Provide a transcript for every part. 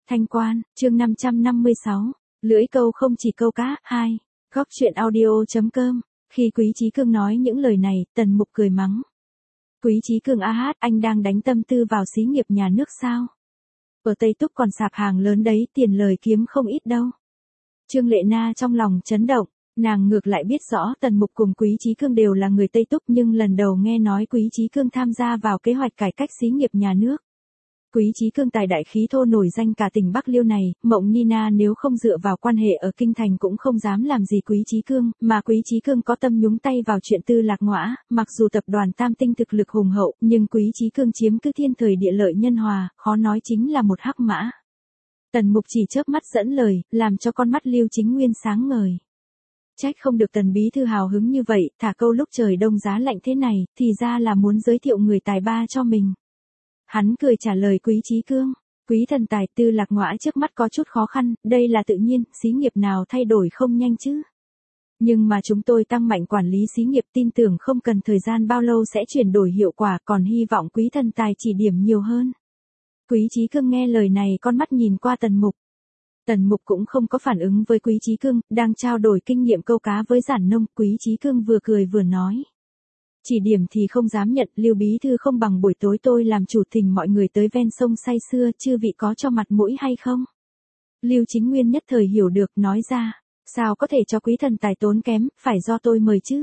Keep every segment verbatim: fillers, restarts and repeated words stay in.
Thanh Quan, chương năm trăm năm mươi sáu, lưỡi câu không chỉ câu cá, hai, góc chuyện audio.com, khi Quý Chí Cương nói những lời này, Tần Mục cười mắng. Quý Chí Cương a hát, anh đang đánh tâm tư vào xí nghiệp nhà nước sao? Ở Tây Túc còn sạp hàng lớn đấy, tiền lời kiếm không ít đâu. Trương Lệ Na trong lòng chấn động, nàng ngược lại biết rõ Tần Mục cùng Quý Chí Cương đều là người Tây Túc nhưng lần đầu nghe nói Quý Chí Cương tham gia vào kế hoạch cải cách xí nghiệp nhà nước. Quý Chí Cương tài đại khí thô nổi danh cả tỉnh Bắc Liêu này, Mộng Nina nếu không dựa vào quan hệ ở Kinh Thành cũng không dám làm gì Quý Chí Cương, mà Quý Chí Cương có tâm nhúng tay vào chuyện Tư Lạc Ngõa, mặc dù tập đoàn Tam Tinh thực lực hùng hậu, nhưng Quý Chí Cương chiếm cứ thiên thời địa lợi nhân hòa, khó nói chính là một hắc mã. Tần Mục chỉ chớp mắt dẫn lời, làm cho con mắt Lưu Chính Nguyên sáng ngời. Trách không được Tần bí thư hào hứng như vậy, thả câu lúc trời đông giá lạnh thế này, thì ra là muốn giới thiệu người tài ba cho mình. Hắn cười trả lời Quý Chí Cương, Quý thần tài, Tư Lạc Ngõa trước mắt có chút khó khăn, đây là tự nhiên, xí nghiệp nào thay đổi không nhanh chứ. Nhưng mà chúng tôi tăng mạnh quản lý xí nghiệp, tin tưởng không cần thời gian bao lâu sẽ chuyển đổi hiệu quả, còn hy vọng Quý thần tài chỉ điểm nhiều hơn. Quý Chí Cương nghe lời này con mắt nhìn qua Tần Mục. Tần Mục cũng không có phản ứng với Quý Chí Cương, đang trao đổi kinh nghiệm câu cá với Giản Nông, Quý Chí Cương vừa cười vừa nói. Chỉ điểm thì không dám nhận, Lưu bí thư không bằng buổi tối tôi làm chủ thỉnh mọi người tới ven sông say sưa, chư vị có cho mặt mũi hay không? Lưu Chính Nguyên nhất thời hiểu được, nói ra, sao có thể cho Quý thần tài tốn kém, phải do tôi mời chứ?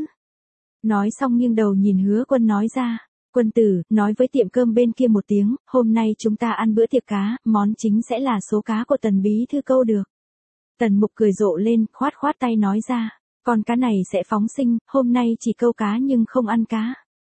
Nói xong nghiêng đầu nhìn Hứa Quân nói ra, Quân tử, nói với tiệm cơm bên kia một tiếng, hôm nay chúng ta ăn bữa tiệc cá, món chính sẽ là số cá của Tần bí thư câu được. Tần Mục cười rộ lên, khoát khoát tay nói ra, con cá này sẽ phóng sinh, hôm nay chỉ câu cá nhưng không ăn cá.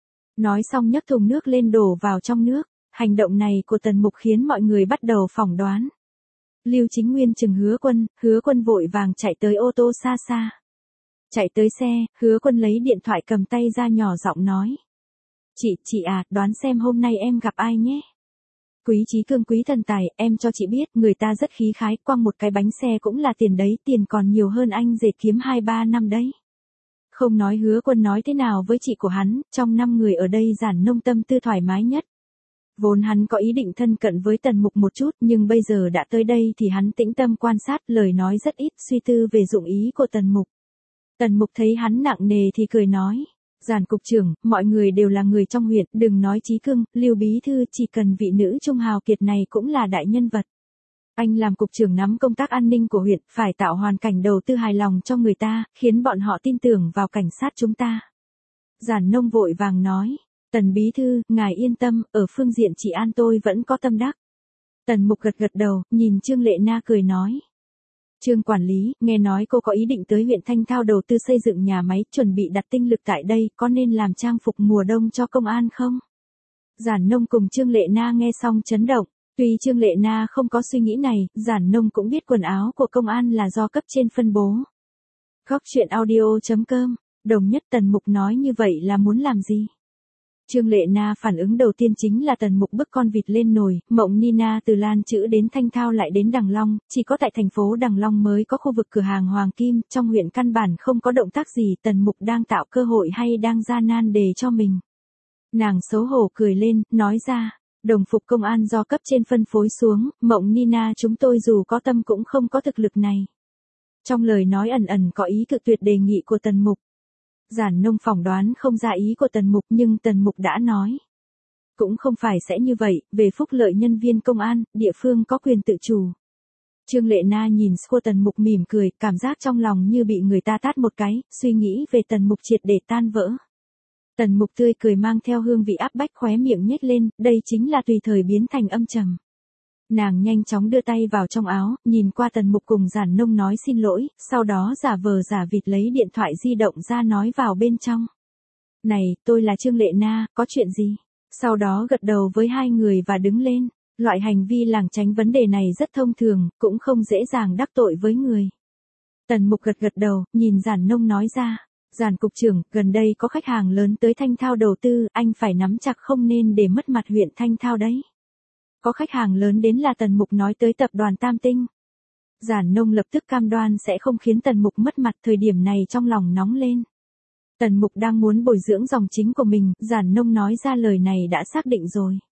Nói xong nhấc thùng nước lên đổ vào trong nước, hành động này của Tần Mục khiến mọi người bắt đầu phỏng đoán. Lưu Chính Nguyên chừng Hứa Quân, Hứa Quân vội vàng chạy tới ô tô xa xa. Chạy tới xe, Hứa Quân lấy điện thoại cầm tay ra nhỏ giọng nói. Chị, chị à, đoán xem hôm nay em gặp ai nhé. Quý Chí Cương, Quý thần tài, em cho chị biết, người ta rất khí khái, quăng một cái bánh xe cũng là tiền đấy, tiền còn nhiều hơn anh dệt kiếm hai ba năm đấy. Không nói Hứa Quân nói thế nào với chị của hắn, trong năm người ở đây Giản Nông tâm tư thoải mái nhất. Vốn hắn có ý định thân cận với Tần Mục một chút, nhưng bây giờ đã tới đây thì hắn tĩnh tâm quan sát, lời nói rất ít, suy tư về dụng ý của Tần Mục. Tần Mục thấy hắn nặng nề thì cười nói. Giản cục trưởng, mọi người đều là người trong huyện, đừng nói Chí Cương, Lưu bí thư, chỉ cần vị nữ trung hào kiệt này cũng là đại nhân vật. Anh làm cục trưởng nắm công tác an ninh của huyện, phải tạo hoàn cảnh đầu tư hài lòng cho người ta, khiến bọn họ tin tưởng vào cảnh sát chúng ta. Giản Nông vội vàng nói, Tần bí thư, ngài yên tâm, ở phương diện trị an tôi vẫn có tâm đắc. Tần Mục gật gật đầu, nhìn Trương Lệ Na cười nói. Trương quản lý, nghe nói cô có ý định tới huyện Thanh Thao đầu tư xây dựng nhà máy, chuẩn bị đặt tinh lực tại đây, có nên làm trang phục mùa đông cho công an không? Giản Nông cùng Trương Lệ Na nghe xong chấn động, tuy Trương Lệ Na không có suy nghĩ này, Giản Nông cũng biết quần áo của công an là do cấp trên phân bố. Góc chuyện audio.com, đồng nhất Tần Mục nói như vậy là muốn làm gì? Trương Lệ Na phản ứng đầu tiên chính là Tần Mục bức con vịt lên nồi, Mộng Nina từ Lan Chữ đến Thanh Thao lại đến Đằng Long, chỉ có tại thành phố Đằng Long mới có khu vực cửa hàng Hoàng Kim, trong huyện căn bản không có động tác gì, Tần Mục đang tạo cơ hội hay đang gian nan đề cho mình. Nàng xấu hổ cười lên, nói ra, đồng phục công an do cấp trên phân phối xuống, Mộng Nina chúng tôi dù có tâm cũng không có thực lực này. Trong lời nói ẩn ẩn có ý cự tuyệt đề nghị của Tần Mục. Giản Nông phỏng đoán không ra ý của Tần Mục nhưng Tần Mục đã nói. Cũng không phải sẽ như vậy, về phúc lợi nhân viên công an, địa phương có quyền tự chủ. Trương Lệ Na nhìn qua Tần Mục mỉm cười, cảm giác trong lòng như bị người ta tát một cái, suy nghĩ về Tần Mục triệt để tan vỡ. Tần Mục tươi cười mang theo hương vị áp bách khóe miệng nhếch lên, đây chính là tùy thời biến thành âm trầm. Nàng nhanh chóng đưa tay vào trong áo, nhìn qua Tần Mục cùng Giản Nông nói xin lỗi, sau đó giả vờ giả vịt lấy điện thoại di động ra nói vào bên trong. Này, tôi là Trương Lệ Na, có chuyện gì? Sau đó gật đầu với hai người và đứng lên. Loại hành vi lảng tránh vấn đề này rất thông thường, cũng không dễ dàng đắc tội với người. Tần Mục gật gật đầu, nhìn Giản Nông nói ra. Giản cục trưởng, gần đây có khách hàng lớn tới Thanh Thao đầu tư, anh phải nắm chặt không nên để mất mặt huyện Thanh Thao đấy. Có khách hàng lớn đến là Tần Mục nói tới tập đoàn Tam Tinh. Giản Nông lập tức cam đoan sẽ không khiến Tần Mục mất mặt, thời điểm này trong lòng nóng lên. Tần Mục đang muốn bồi dưỡng dòng chính của mình, Giản Nông nói ra lời này đã xác định rồi.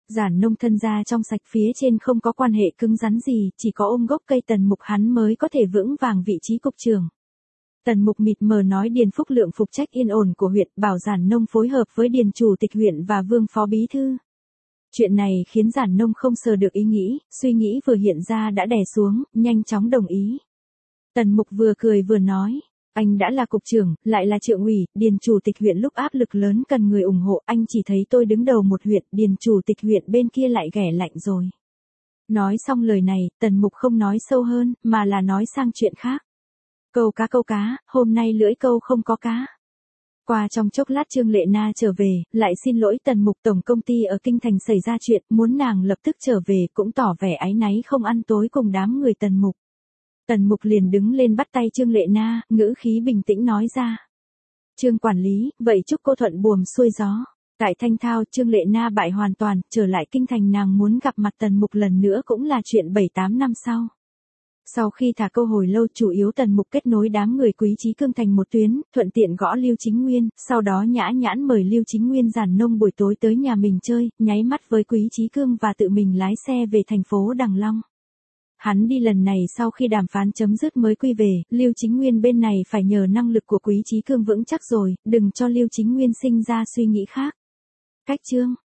Giản Nông thân da trong sạch, phía trên không có quan hệ cứng rắn gì, chỉ có ôm gốc cây Tần Mục hắn mới có thể vững vàng vị trí cục trưởng. Tần Mục mịt mờ nói Điền Phúc Lượng phụ trách yên ổn của huyện, bảo Giản Nông phối hợp với Điền chủ tịch huyện và Vương phó bí thư. Chuyện này khiến Giản Nông không sờ được ý nghĩ, suy nghĩ vừa hiện ra đã đè xuống, nhanh chóng đồng ý. Tần Mục vừa cười vừa nói, anh đã là cục trưởng, lại là Triệu ủy, Điền chủ tịch huyện lúc áp lực lớn cần người ủng hộ, anh chỉ thấy tôi đứng đầu một huyện, Điền chủ tịch huyện bên kia lại ghẻ lạnh rồi. Nói xong lời này, Tần Mục không nói sâu hơn, mà là nói sang chuyện khác. Câu cá câu cá, hôm nay lưỡi câu không có cá. Qua trong chốc lát Trương Lệ Na trở về, lại xin lỗi Tần Mục, tổng công ty ở Kinh Thành xảy ra chuyện, muốn nàng lập tức trở về, cũng tỏ vẻ áy náy không ăn tối cùng đám người Tần Mục. Tần Mục liền đứng lên bắt tay Trương Lệ Na, ngữ khí bình tĩnh nói ra. Trương quản lý, vậy chúc cô thuận buồm xuôi gió. Tại Thanh Thao, Trương Lệ Na bại hoàn toàn, trở lại Kinh Thành nàng muốn gặp mặt Tần Mục lần nữa cũng là chuyện bảy tám năm sau. Sau khi thả câu hồi lâu, chủ yếu Tần Mục kết nối đám người Quý Chí Cương thành một tuyến, thuận tiện gõ Lưu Chính Nguyên, sau đó nhã nhãn mời Lưu Chính Nguyên Giản Nông buổi tối tới nhà mình chơi, nháy mắt với Quý Chí Cương và tự mình lái xe về thành phố Đằng Long. Hắn đi lần này sau khi đàm phán chấm dứt mới quy về, Lưu Chính Nguyên bên này phải nhờ năng lực của Quý Chí Cương vững chắc rồi, đừng cho Lưu Chính Nguyên sinh ra suy nghĩ khác. Cách chương